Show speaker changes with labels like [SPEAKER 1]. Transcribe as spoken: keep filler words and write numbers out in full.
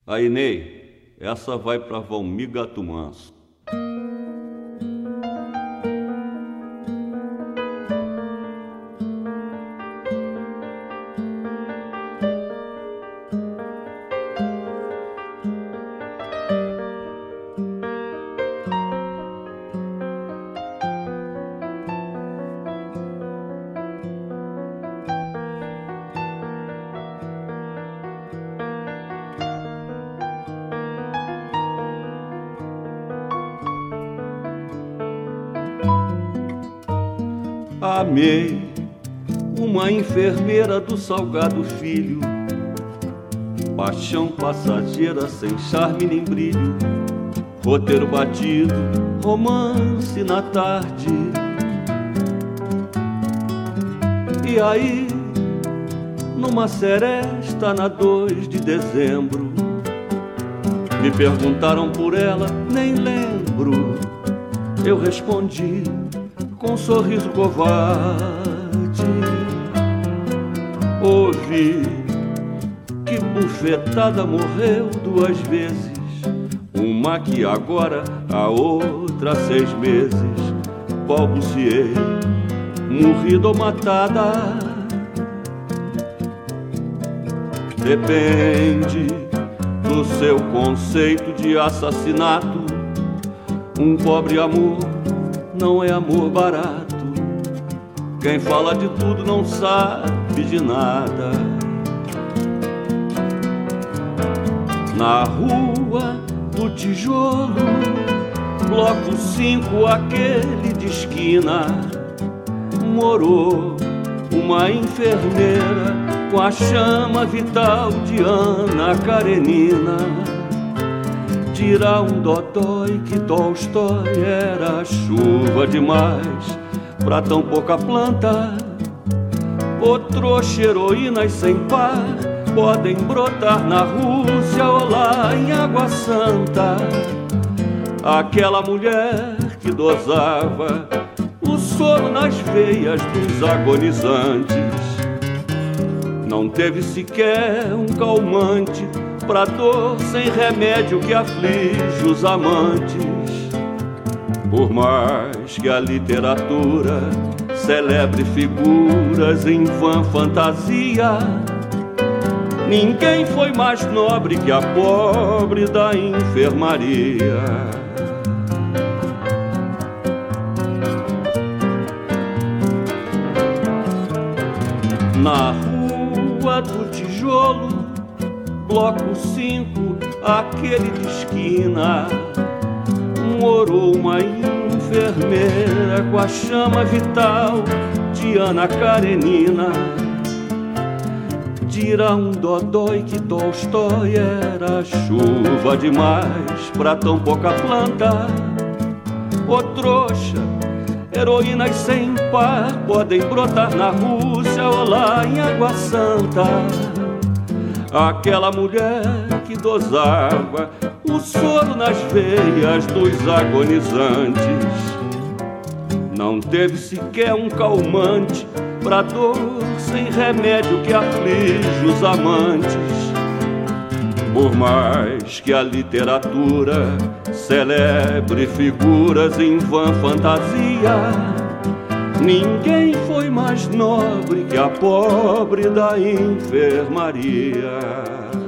[SPEAKER 1] Aí, Ney, essa vai pra Valmir Gato Manso. Amei uma enfermeira do Salgado Filho, paixão passageira sem charme nem brilho, roteiro batido, romance na tarde. E aí, numa seresta na dois de dezembro, me perguntaram por ela, nem lembro. Eu respondi com um sorriso covarde. Ouvi que bufetada morreu duas vezes, uma que agora, a outra há seis meses. Balbuciei, morrida ou matada, depende do seu conceito de assassinato. Um pobre amor não é amor barato. Quem fala de tudo não sabe de nada. Na rua do Tijolo, bloco cinco, aquele de esquina, morou uma enfermeira com a chama vital de Ana Karenina. Tira um dodói que Tolstói era chuva demais pra tão pouca planta. Ô trouxa, heroínas sem par podem brotar na Rússia ou lá em Água Santa. Aquela mulher que dosava o soro nas veias dos agonizantes não teve sequer um calmante pra dor sem remédio que aflige os amantes. Por mais que a literatura celebre figuras em vã fantasia, ninguém foi mais nobre que a pobre da enfermaria. Na rua do Tijolo, bloco cinco, aquele de esquina, morou uma enfermeira com a chama vital de Ana Karenina. Tira um dodói que Tolstói era chuva demais pra tão pouca planta. Ô trouxa, heroínas sem par podem brotar na Rússia ou lá em Água Santa. Aquela mulher que dosava o soro nas veias dos agonizantes não teve sequer um calmante pra dor sem remédio que aflige os amantes. Por mais que a literatura celebre figuras em vã fantasia, ninguém foi mais nobre que a pobre da enfermaria.